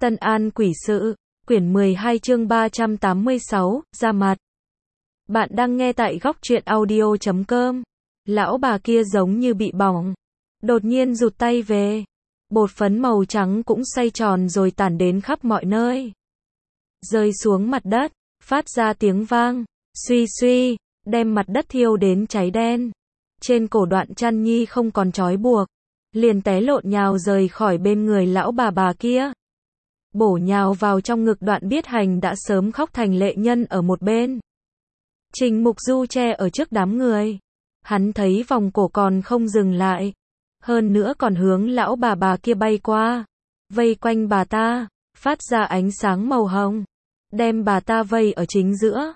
Tân An Quỷ Sự, quyển 12 chương 386, ra mặt. Bạn đang nghe tại góc truyện audio.com. Lão bà kia giống như bị bỏng. Đột nhiên rụt tay về. Bột phấn màu trắng cũng xoay tròn rồi tản đến khắp mọi nơi. Rơi xuống mặt đất, phát ra tiếng vang. Suy suy, đem mặt đất thiêu đến cháy đen. Trên cổ Đoạn Trăn Nhi không còn trói buộc. Liền té lộn nhào rời khỏi bên người lão bà kia. Bổ nhào vào trong ngực Đoạn Biết Hành đã sớm khóc thành lệ nhân ở một bên. Trình Mục Du che ở trước đám người. Hắn thấy vòng cổ còn không dừng lại. Hơn nữa còn hướng lão bà kia bay qua. Vây quanh bà ta, phát ra ánh sáng màu hồng. Đem bà ta vây ở chính giữa.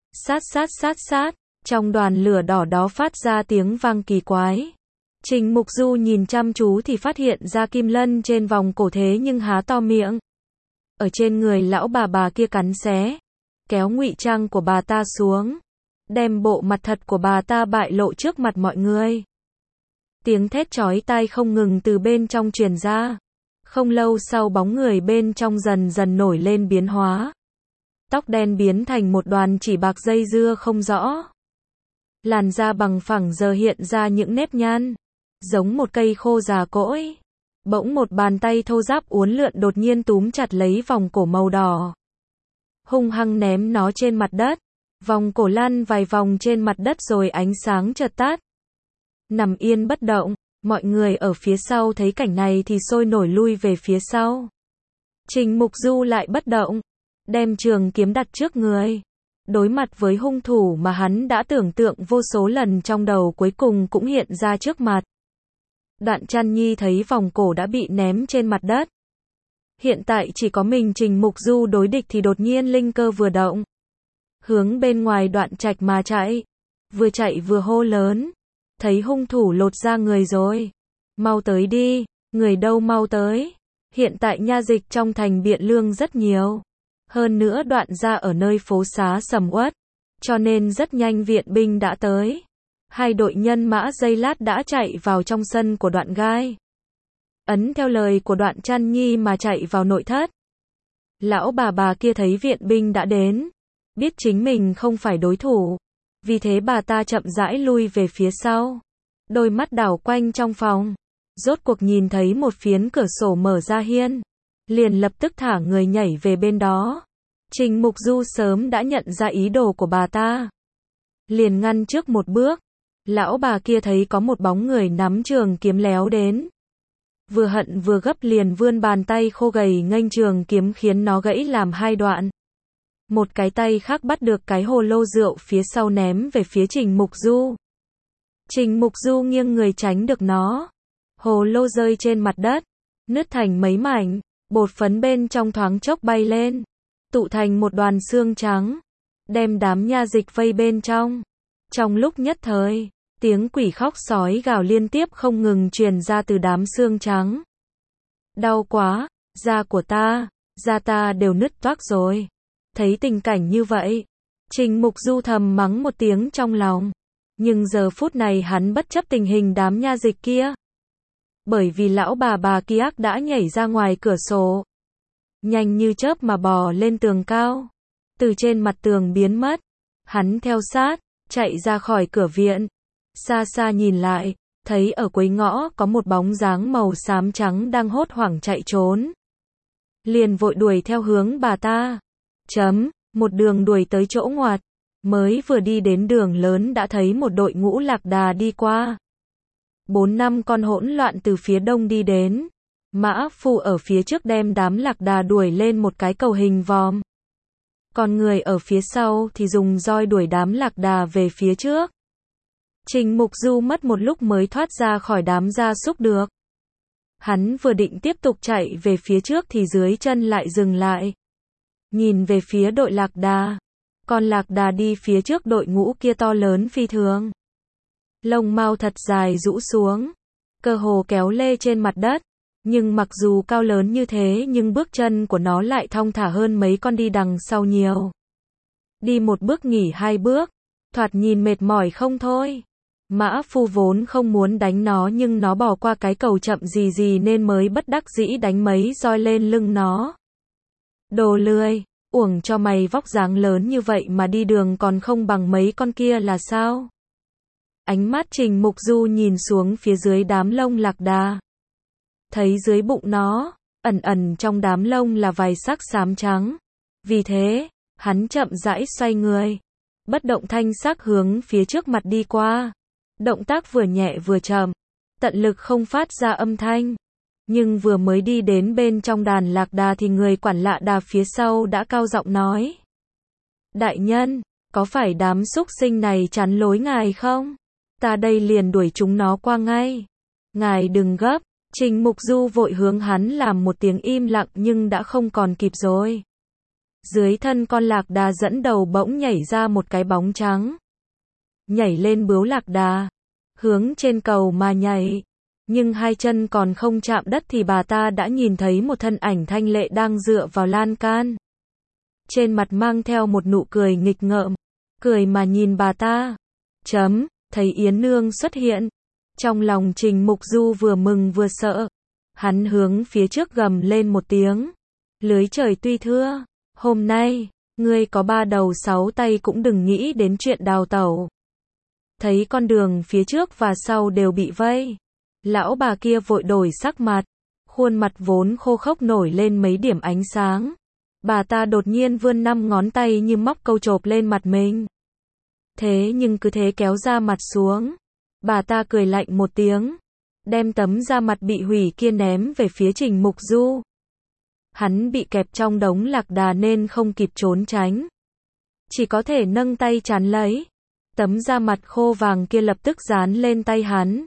Sát. Trong đoàn lửa đỏ đó phát ra tiếng vang kỳ quái. Trình Mục Du nhìn chăm chú thì phát hiện ra kim lân trên vòng cổ thế nhưng há to miệng. Ở trên người lão bà kia cắn xé. Kéo ngụy trang của bà ta xuống. Đem bộ mặt thật của bà ta bại lộ trước mặt mọi người. Tiếng thét chói tai không ngừng từ bên trong truyền ra. Không lâu sau bóng người bên trong dần dần nổi lên biến hóa. Tóc đen biến thành một đoàn chỉ bạc dây dưa không rõ. Làn da bằng phẳng giờ hiện ra những nếp nhăn. Giống một cây khô già cỗi. Bỗng một bàn tay thô ráp uốn lượn đột nhiên túm chặt lấy vòng cổ màu đỏ. Hung hăng ném nó trên mặt đất. Vòng cổ lăn vài vòng trên mặt đất rồi ánh sáng chợt tắt. Nằm yên bất động, mọi người ở phía sau thấy cảnh này thì sôi nổi lui về phía sau. Trình Mục Du lại bất động, đem trường kiếm đặt trước người. Đối mặt với hung thủ mà hắn đã tưởng tượng vô số lần trong đầu cuối cùng cũng hiện ra trước mặt. Đoạn Trăn Nhi thấy vòng cổ đã bị ném trên mặt đất. Hiện tại chỉ có mình Trình Mục Du đối địch thì đột nhiên linh cơ vừa động. Hướng bên ngoài Đoạn Trạch mà chạy. Vừa chạy vừa hô lớn. Thấy hung thủ lột ra người rồi. Mau tới đi, người đâu mau tới. Hiện tại nha dịch trong thành Biện Lương rất nhiều. Hơn nữa Đoạn gia ở nơi phố xá sầm uất. Cho nên rất nhanh viện binh đã tới. Hai đội nhân mã giây lát đã chạy vào trong sân của Đoạn Gai. Ấn theo lời của Đoạn Trăn Nhi mà chạy vào nội thất. Lão bà kia thấy viện binh đã đến. Biết chính mình không phải đối thủ. Vì thế bà ta chậm rãi lui về phía sau. Đôi mắt đảo quanh trong phòng. Rốt cuộc nhìn thấy một phiến cửa sổ mở ra hiên. Liền lập tức thả người nhảy về bên đó. Trình Mục Du sớm đã nhận ra ý đồ của bà ta. Liền ngăn trước một bước. Lão bà kia thấy có một bóng người nắm trường kiếm léo đến. Vừa hận vừa gấp liền vươn bàn tay khô gầy nghênh trường kiếm khiến nó gãy làm hai đoạn. Một cái tay khác bắt được cái hồ lô rượu phía sau ném về phía Trình Mục Du. Trình Mục Du nghiêng người tránh được nó. Hồ lô rơi trên mặt đất. Nứt thành mấy mảnh. Bột phấn bên trong thoáng chốc bay lên. Tụ thành một đoàn xương trắng. Đem đám nha dịch vây bên trong. Trong lúc nhất thời, tiếng quỷ khóc sói gào liên tiếp không ngừng truyền ra từ đám xương trắng. Đau quá, da của ta, da ta đều nứt toác rồi. Thấy tình cảnh như vậy, Trình Mục Du thầm mắng một tiếng trong lòng. Nhưng giờ phút này hắn bất chấp tình hình đám nha dịch kia. Bởi vì lão bà kia đã nhảy ra ngoài cửa sổ. Nhanh như chớp mà bò lên tường cao. Từ trên mặt tường biến mất. Hắn theo sát, chạy ra khỏi cửa viện. Xa xa nhìn lại, thấy ở cuối ngõ có một bóng dáng màu xám trắng đang hốt hoảng chạy trốn. Liền vội đuổi theo hướng bà ta. Một đường đuổi tới chỗ ngoặt. Mới vừa đi đến đường lớn đã thấy một đội ngũ lạc đà đi qua. 4-5 con hỗn loạn từ phía đông đi đến. Mã Phu ở phía trước đem đám lạc đà đuổi lên một cái cầu hình vòm. Còn người ở phía sau thì dùng roi đuổi đám lạc đà về phía trước. Trình Mục Du mất một lúc mới thoát ra khỏi đám gia súc được. Hắn vừa định tiếp tục chạy về phía trước thì dưới chân lại dừng lại. Nhìn về phía đội lạc đà. Con lạc đà đi phía trước đội ngũ kia to lớn phi thường. Lông mao thật dài rũ xuống. Cơ hồ kéo lê trên mặt đất. Nhưng mặc dù cao lớn như thế nhưng bước chân của nó lại thong thả hơn mấy con đi đằng sau nhiều. Đi một bước nghỉ hai bước. Thoạt nhìn mệt mỏi không thôi. Mã Phu vốn không muốn đánh nó nhưng nó bỏ qua cái cầu chậm gì nên mới bất đắc dĩ đánh mấy roi lên lưng nó. Đồ lười, uổng cho mày vóc dáng lớn như vậy mà đi đường còn không bằng mấy con kia là sao? Ánh mắt Trình Mục Du nhìn xuống phía dưới đám lông lạc đà. Thấy dưới bụng nó, ẩn ẩn trong đám lông là vài sắc xám trắng. Vì thế, hắn chậm rãi xoay người, bất động thanh sắc hướng phía trước mặt đi qua. Động tác vừa nhẹ vừa chậm, tận lực không phát ra âm thanh. Nhưng vừa mới đi đến bên trong đàn lạc đà thì người quản lạ đà phía sau đã cao giọng nói. Đại nhân, có phải đám súc sinh này chắn lối ngài không? Ta đây liền đuổi chúng nó qua ngay. Ngài đừng gấp, Trình Mục Du vội hướng hắn làm một tiếng im lặng nhưng đã không còn kịp rồi. Dưới thân con lạc đà dẫn đầu bỗng nhảy ra một cái bóng trắng. Nhảy lên bướu lạc đà, hướng trên cầu mà nhảy. Nhưng hai chân còn không chạm đất thì bà ta đã nhìn thấy một thân ảnh thanh lệ đang dựa vào lan can. Trên mặt mang theo một nụ cười nghịch ngợm, cười mà nhìn bà ta. Thấy Yến Nương xuất hiện. Trong lòng Trình Mục Du vừa mừng vừa sợ. Hắn hướng phía trước gầm lên một tiếng. Lưới trời tuy thưa, hôm nay, ngươi có 3 đầu 6 tay cũng đừng nghĩ đến chuyện đào tẩu. Thấy con đường phía trước và sau đều bị vây. Lão bà kia vội đổi sắc mặt. Khuôn mặt vốn khô khốc nổi lên mấy điểm ánh sáng. Bà ta đột nhiên vươn 5 ngón tay như móc câu chộp lên mặt mình. Thế nhưng cứ thế kéo da mặt xuống. Bà ta cười lạnh một tiếng, đem tấm da mặt bị hủy kia ném về phía Trình Mục Du. Hắn bị kẹp trong đống lạc đà nên không kịp trốn tránh. Chỉ có thể nâng tay chắn lấy. Tấm da mặt khô vàng kia lập tức dán lên tay hắn.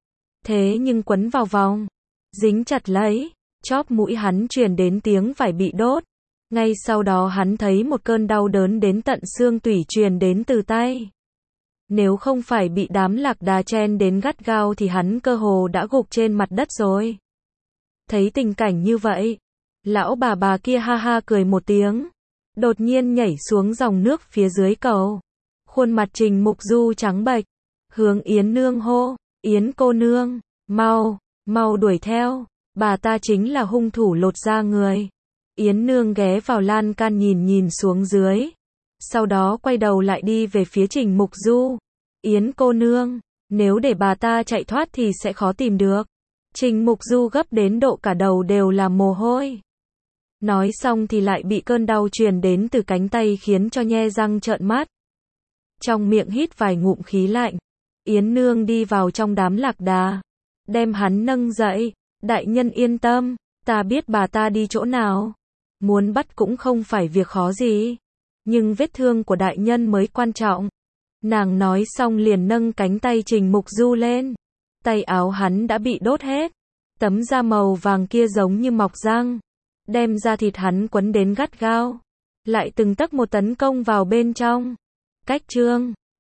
Thế nhưng quấn vào vòng, dính chặt lấy, chóp mũi hắn truyền đến tiếng vải bị đốt. Ngay sau đó hắn thấy một cơn đau đớn đến tận xương tủy truyền đến từ tay. Nếu không phải bị đám lạc đà chen đến gắt gao thì hắn cơ hồ đã gục trên mặt đất rồi. Thấy tình cảnh như vậy, lão bà kia ha ha cười một tiếng, đột nhiên nhảy xuống dòng nước phía dưới cầu. Khuôn mặt Trình Mục Du trắng bệch, hướng Yến Nương hô, Yến cô nương, mau đuổi theo, bà ta chính là hung thủ lột da người. Yến Nương ghé vào lan can nhìn xuống dưới. Sau đó quay đầu lại đi về phía Trình Mục Du. Yến cô nương, nếu để bà ta chạy thoát thì sẽ khó tìm được. Trình Mục Du gấp đến độ cả đầu đều là mồ hôi. Nói xong thì lại bị cơn đau truyền đến từ cánh tay khiến cho nhe răng trợn mắt. Trong miệng hít vài ngụm khí lạnh. Yến Nương đi vào trong đám lạc đà, đem hắn nâng dậy. Đại nhân yên tâm, ta biết bà ta đi chỗ nào. Muốn bắt cũng không phải việc khó gì. Nhưng vết thương của đại nhân mới quan trọng. Nàng nói xong liền nâng cánh tay Trình Mục Du lên. Tay áo hắn đã bị đốt hết. Tấm da màu vàng kia giống như mọc răng. Đem da thịt hắn quấn đến gắt gao. Lại từng tấc một tấn công vào bên trong. Cách chương